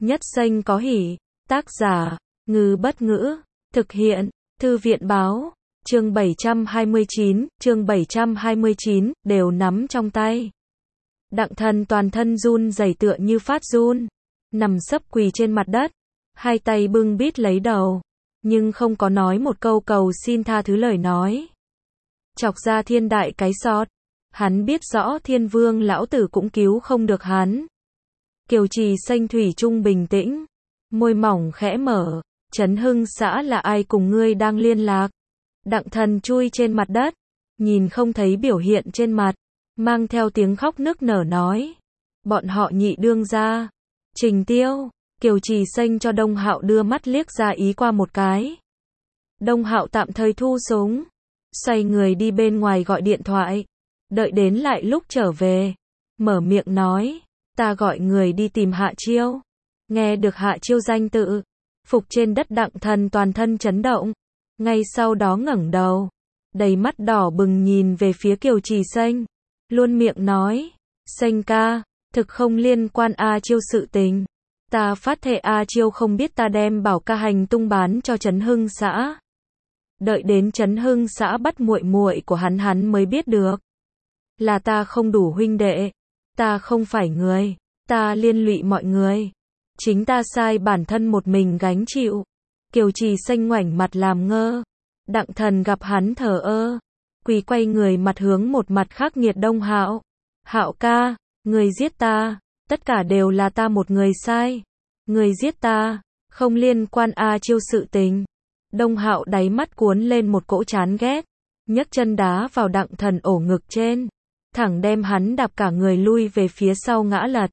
Nhất danh có hỷ. Tác giả, Ngư Bất Ngữ. Thực hiện, Thư viện Báo. Chương 729, đều nắm trong tay. Đặng Thần toàn thân run rẩy tựa như phát run, nằm sấp quỳ trên mặt đất, hai tay bưng bít lấy đầu, nhưng không có nói một câu cầu xin tha thứ lời nói. Chọc ra thiên đại cái sọt, hắn biết rõ Thiên Vương lão tử cũng cứu không được hắn. Kiều Trì Xanh thủy chung bình tĩnh, môi mỏng khẽ mở, Trấn Hưng xã là ai cùng ngươi đang liên lạc? Đặng Thần chui trên mặt đất, nhìn không thấy biểu hiện trên mặt, mang theo tiếng khóc nức nở nói. Bọn họ Nhị đương gia, Trình Tiêu. Kiều Trì Xanh cho Đông Hạo đưa mắt liếc ra ý qua một cái. Đông Hạo tạm thời thu súng, xoay người đi bên ngoài gọi điện thoại, đợi đến lại lúc trở về, mở miệng nói, ta gọi người đi tìm Hạ Chiêu. Nghe được Hạ Chiêu danh tự, phục trên đất Đặng Thần toàn thân chấn động, ngay sau đó ngẩng đầu, đầy mắt đỏ bừng nhìn về phía Kiều Trì Xanh, luôn miệng nói, Xanh ca, thực không liên quan A Chiêu sự tình. Ta phát thệ A Chiêu không biết ta đem bảo ca hành tung bán cho Trấn Hưng xã. Đợi đến Trấn Hưng xã bắt muội muội của hắn mới biết được. Là ta không đủ huynh đệ, ta không phải người, ta liên lụy mọi người. Chính ta sai bản thân một mình gánh chịu. Kiều Trì Xanh ngoảnh mặt làm ngơ. Đặng Thần gặp hắn thờ ơ, quỳ quay người mặt hướng một mặt khắc nghiệt Đông Hạo. Hạo ca, người giết ta, tất cả đều là ta một người sai. Người giết ta, không liên quan A Chiêu sự tình. Đông Hạo đáy mắt cuốn lên một cỗ chán ghét, nhấc chân đá vào Đặng Thần ổ ngực trên, thẳng đem hắn đạp cả người lui về phía sau ngã lật.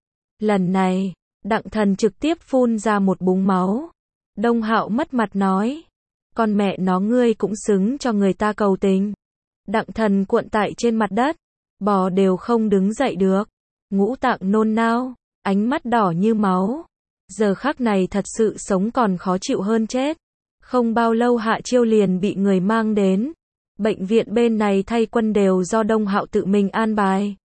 Lần này, Đặng Thần trực tiếp phun ra một búng máu. Đông Hạo mất mặt nói, con mẹ nó ngươi cũng xứng cho người ta cầu tình. Đặng Thần cuộn tại trên mặt đất, bò đều không đứng dậy được, ngũ tạng nôn nao, ánh mắt đỏ như máu. Giờ khắc này thật sự sống còn khó chịu hơn chết. Không bao lâu Hạ Chiêu liền bị người mang đến. Bệnh viện bên này thay quân đều do Đông Hạo tự mình an bài.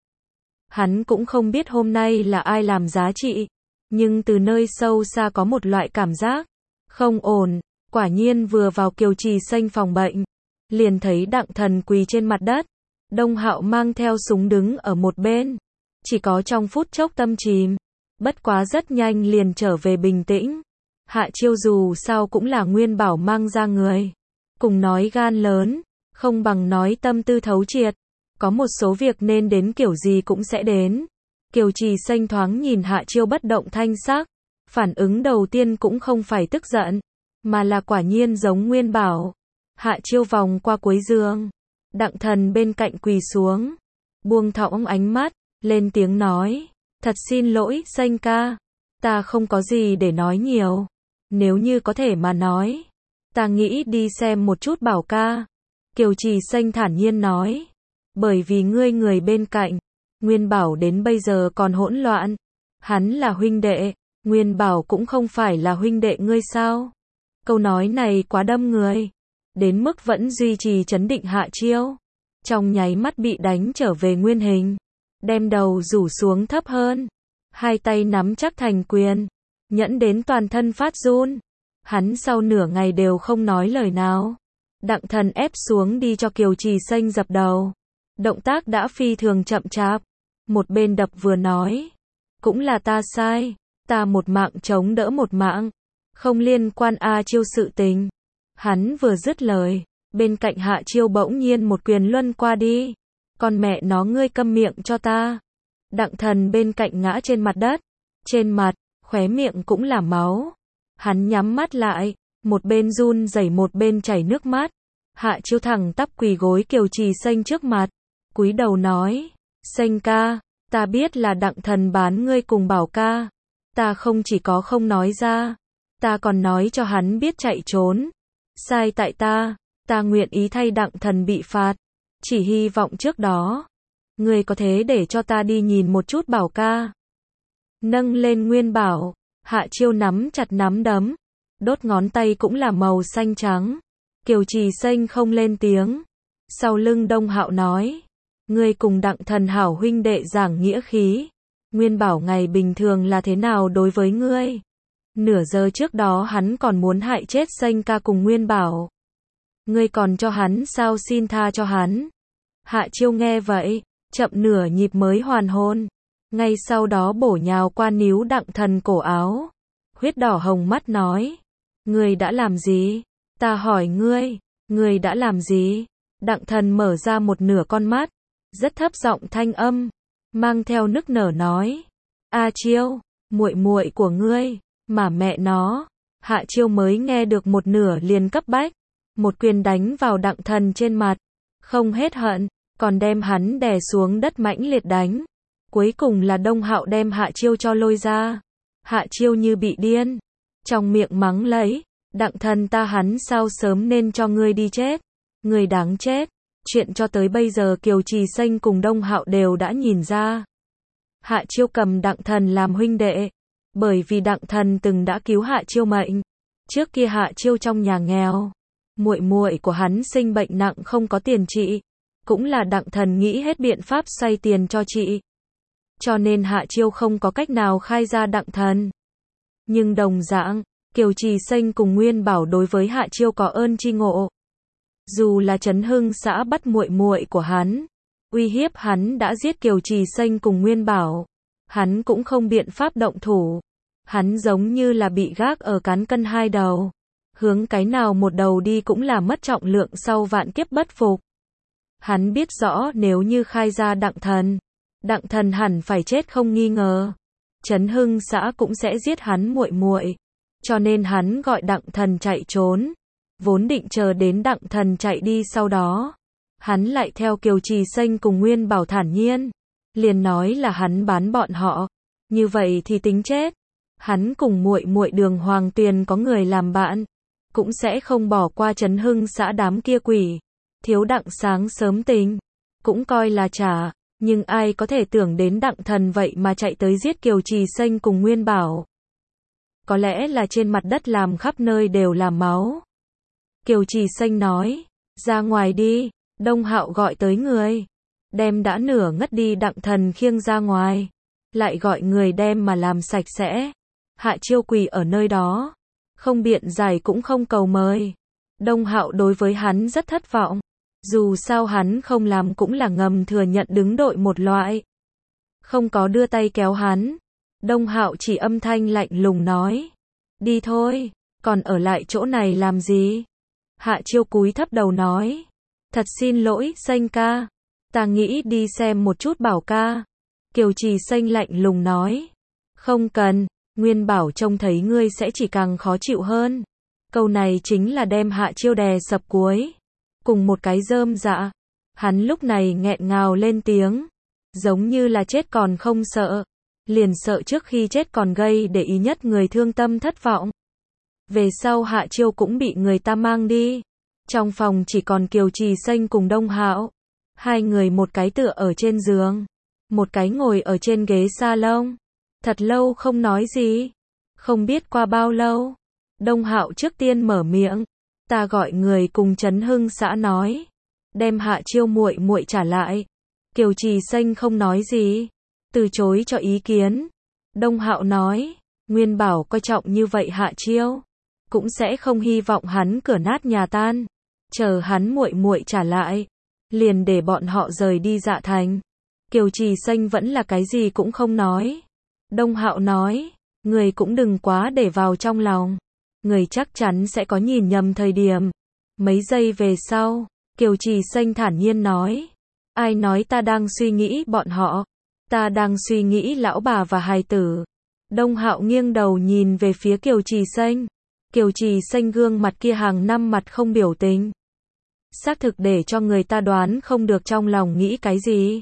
Hắn cũng không biết hôm nay là ai làm giá trị, nhưng từ nơi sâu xa có một loại cảm giác không ổn. Quả nhiên vừa vào Kiều Trì Xanh phòng bệnh, liền thấy Đặng Thần quỳ trên mặt đất, Đông Hạo mang theo súng đứng ở một bên. Chỉ có trong phút chốc tâm chìm, bất quá rất nhanh liền trở về bình tĩnh. Hạ Chiêu dù sao cũng là Nguyên Bảo mang ra người, cùng nói gan lớn, không bằng nói tâm tư thấu triệt. Có một số việc nên đến kiểu gì cũng sẽ đến. Kiều Trì Xanh thoáng nhìn Hạ Chiêu bất động thanh sắc, phản ứng đầu tiên cũng không phải tức giận, mà là quả nhiên giống Nguyên Bảo. Hạ Chiêu vòng qua cuối giường, Đặng Thần bên cạnh quỳ xuống, buông thõng ánh mắt, lên tiếng nói, thật xin lỗi Xanh ca, ta không có gì để nói nhiều. Nếu như có thể mà nói, ta nghĩ đi xem một chút Bảo ca. Kiều Trì Xanh thản nhiên nói, bởi vì ngươi người bên cạnh, Nguyên Bảo đến bây giờ còn hỗn loạn. Hắn là huynh đệ, Nguyên Bảo cũng không phải là huynh đệ ngươi sao? Câu nói này quá đâm người, đến mức vẫn duy trì trấn định Hạ Chiêu, trong nháy mắt bị đánh trở về nguyên hình, đem đầu rủ xuống thấp hơn, hai tay nắm chắc thành quyền, nhẫn đến toàn thân phát run. Hắn sau nửa ngày đều không nói lời nào. Đặng Thần ép xuống đi cho Kiều Trì Xanh dập đầu, động tác đã phi thường chậm chạp, một bên đập vừa nói, cũng là ta sai, ta một mạng chống đỡ một mạng, không liên quan A Chiêu sự tình. Hắn vừa dứt lời, bên cạnh Hạ Chiêu bỗng nhiên một quyền luân qua đi. Con mẹ nó ngươi câm miệng cho ta. Đặng Thần bên cạnh ngã trên mặt đất, trên mặt, khóe miệng cũng là máu. Hắn nhắm mắt lại, một bên run rẩy một bên chảy nước mắt. Hạ Chiêu thẳng tắp quỳ gối Kiều Trì Xanh trước mặt, cúi đầu nói, Xanh ca, ta biết là Đặng Thần bán ngươi cùng Bảo ca. Ta không chỉ có không nói ra, ta còn nói cho hắn biết chạy trốn. Sai tại ta nguyện ý thay Đặng Thần bị phạt. Chỉ hy vọng trước đó, ngươi có thể để cho ta đi nhìn một chút Bảo ca. Nâng lên Nguyên Bảo, Hạ Chiêu nắm chặt nắm đấm, đốt ngón tay cũng là màu xanh trắng. Kiều Trì Xanh không lên tiếng. Sau lưng Đông Hạo nói, ngươi cùng Đặng Thần hảo huynh đệ giảng nghĩa khí, Nguyên Bảo ngày bình thường là thế nào đối với ngươi? Nửa giờ trước đó hắn còn muốn hại chết Sanh ca cùng Nguyên Bảo. Ngươi còn cho hắn sao, xin tha cho hắn. Hạ Chiêu nghe vậy, chậm nửa nhịp mới hoàn hồn. Ngay sau đó bổ nhào qua níu Đặng Thần cổ áo. Huyết đỏ hồng mắt nói. Ngươi đã làm gì? Ta hỏi ngươi đã làm gì? Đặng Thần mở ra một nửa con mắt, rất thấp giọng thanh âm, mang theo nức nở nói. A Chiêu, muội muội của ngươi, mà mẹ nó. Hạ Chiêu mới nghe được một nửa liền cấp bách. Một quyền đánh vào Đặng Thần trên mặt. Không hết hận, còn đem hắn đè xuống đất mãnh liệt đánh. Cuối cùng là Đông Hạo đem Hạ Chiêu cho lôi ra. Hạ Chiêu như bị điên. Trong miệng mắng lấy. Đặng Thần ta hắn sao sớm nên cho ngươi đi chết. Ngươi đáng chết. Chuyện cho tới bây giờ Kiều Trì Xanh cùng Đông Hạo đều đã nhìn ra. Hạ Chiêu cầm Đặng Thần làm huynh đệ. Bởi vì Đặng Thần từng đã cứu Hạ Chiêu mệnh. Trước kia Hạ Chiêu trong nhà nghèo. Muội muội của hắn sinh bệnh nặng không có tiền trị. Cũng là Đặng Thần nghĩ hết biện pháp xoay tiền cho chị. Cho nên Hạ Chiêu không có cách nào khai ra Đặng Thần. Nhưng đồng dạng, Kiều Trì Xanh cùng Nguyên Bảo đối với Hạ Chiêu có ơn tri ngộ. Dù là Trấn Hưng xã bắt muội muội của hắn, uy hiếp hắn đã giết Kiều Trì Xanh cùng Nguyên Bảo, hắn cũng không biện pháp động thủ. Hắn giống như là bị gác ở cán cân hai đầu. Hướng cái nào một đầu đi cũng là mất trọng lượng sau vạn kiếp bất phục. Hắn biết rõ nếu như khai ra Đặng Thần hẳn phải chết không nghi ngờ. Trấn Hưng xã cũng sẽ giết hắn muội muội. Cho nên hắn gọi Đặng Thần chạy trốn. Vốn định chờ đến Đặng Thần chạy đi sau đó. Hắn lại theo Kiều Trì Xanh cùng Nguyên Bảo thản nhiên. Liền nói là hắn bán bọn họ. Như vậy thì tính chết. Hắn cùng muội muội Đường Hoàng Tuyền có người làm bạn. Cũng sẽ không bỏ qua Trấn Hưng xã đám kia quỷ. Thiếu Đặng sáng sớm tình. Cũng coi là trả. Nhưng ai có thể tưởng đến Đặng Thần vậy mà chạy tới giết Kiều Trì Xanh cùng Nguyên Bảo. Có lẽ là trên mặt đất làm khắp nơi đều là máu. Kiều Trì Xanh nói. Ra ngoài đi. Đông Hạo gọi tới người. Đem đã nửa ngất đi Đặng Thần khiêng ra ngoài. Lại gọi người đem mà làm sạch sẽ. Hạ Chiêu quỳ ở nơi đó. Không biện giải cũng không cầu mời. Đông Hạo đối với hắn rất thất vọng. Dù sao hắn không làm cũng là ngầm thừa nhận đứng đội một loại. Không có đưa tay kéo hắn. Đông Hạo chỉ âm thanh lạnh lùng nói. Đi thôi, còn ở lại chỗ này làm gì? Hạ Chiêu cúi thấp đầu nói. Thật xin lỗi, Xanh ca. Ta nghĩ đi xem một chút Bảo ca. Kiều Trì Xanh lạnh lùng nói. Không cần, Nguyên Bảo trông thấy ngươi sẽ chỉ càng khó chịu hơn. Câu này chính là đem Hạ Chiêu đè sập cuối. Cùng một cái rơm dạ. Hắn lúc này nghẹn ngào lên tiếng. Giống như là chết còn không sợ. Liền sợ trước khi chết còn gây để ý nhất người thương tâm thất vọng. Về sau Hạ Chiêu cũng bị người ta mang đi. Trong phòng chỉ còn Kiều Trì Xanh cùng Đông Hạo. Hai người một cái tựa ở trên giường. Một cái ngồi ở trên ghế salon. Thật lâu không nói gì. Không biết qua bao lâu. Đông Hạo trước tiên mở miệng. Ta gọi người cùng Trấn Hưng xã nói. Đem Hạ Chiêu muội muội trả lại. Kiều Trì Xanh không nói gì. Từ chối cho ý kiến. Đông Hạo nói. Nguyên Bảo coi trọng như vậy Hạ Chiêu. Cũng sẽ không hy vọng hắn cửa nát nhà tan. Chờ hắn muội muội trả lại. Liền để bọn họ rời đi Dạ Thành. Kiều Trì Xanh vẫn là cái gì cũng không nói. Đông Hạo nói. Người cũng đừng quá để vào trong lòng. Người chắc chắn sẽ có nhìn nhầm thời điểm. Mấy giây về sau, Kiều Trì Xanh thản nhiên nói. Ai nói ta đang suy nghĩ bọn họ? Ta đang suy nghĩ lão bà và hài tử. Đông Hạo nghiêng đầu nhìn về phía Kiều Trì Xanh. Kiều Trì Xanh gương mặt kia hàng năm mặt không biểu tình. Xác thực để cho người ta đoán không được trong lòng nghĩ cái gì.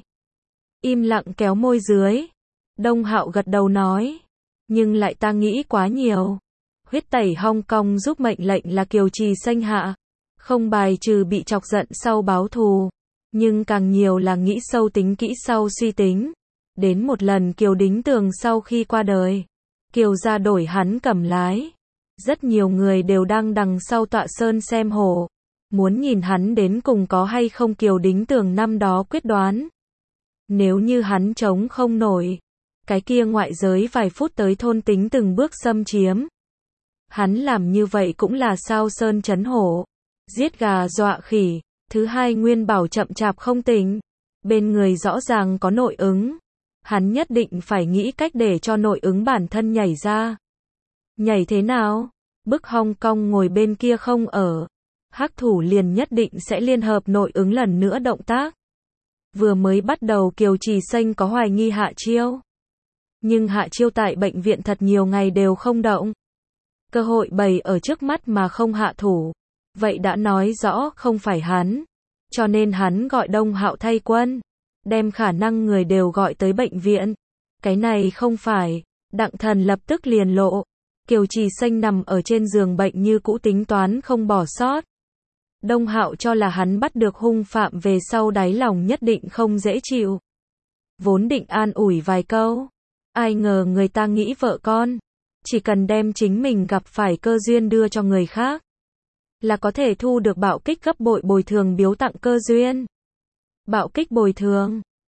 Im lặng kéo môi dưới. Đông Hạo gật đầu nói. Nhưng lại ta nghĩ quá nhiều. Huyết tẩy Hong Kong giúp mệnh lệnh là Kiều Trì Xanh hạ. Không bài trừ bị chọc giận sau báo thù. Nhưng càng nhiều là nghĩ sâu tính kỹ sau suy tính. Đến một lần Kiều Đính Tường sau khi qua đời. Kiều gia đổi hắn cầm lái. Rất nhiều người đều đang đằng sau tọa sơn xem hổ. Muốn nhìn hắn đến cùng có hay không Kiều Đính Tường năm đó quyết đoán. Nếu như hắn chống không nổi. Cái kia ngoại giới vài phút tới thôn tính từng bước xâm chiếm. Hắn làm như vậy cũng là sao sơn chấn hổ. Giết gà dọa khỉ. Thứ hai Nguyên Bảo chậm chạp không tỉnh. Bên người rõ ràng có nội ứng. Hắn nhất định phải nghĩ cách để cho nội ứng bản thân nhảy ra. Nhảy thế nào? Bức Hong Kong ngồi bên kia không ở. Hắc thủ liền nhất định sẽ liên hợp nội ứng lần nữa động tác. Vừa mới bắt đầu Kiều Trì Xanh có hoài nghi Hạ Chiêu. Nhưng Hạ Chiêu tại bệnh viện thật nhiều ngày đều không động. Cơ hội bày ở trước mắt mà không hạ thủ. Vậy đã nói rõ không phải hắn. Cho nên hắn gọi Đông Hạo thay quân. Đem khả năng người đều gọi tới bệnh viện. Cái này không phải. Đặng Thần lập tức liền lộ. Kiều Trì Xanh nằm ở trên giường bệnh như cũ tính toán không bỏ sót. Đông Hạo cho là hắn bắt được hung phạm về sau đáy lòng nhất định không dễ chịu. Vốn định an ủi vài câu. Ai ngờ người ta nghĩ vợ con. Chỉ cần đem chính mình gặp phải cơ duyên đưa cho người khác. Là có thể thu được bạo kích gấp bội bồi thường biếu tặng cơ duyên. Bạo kích bồi thường.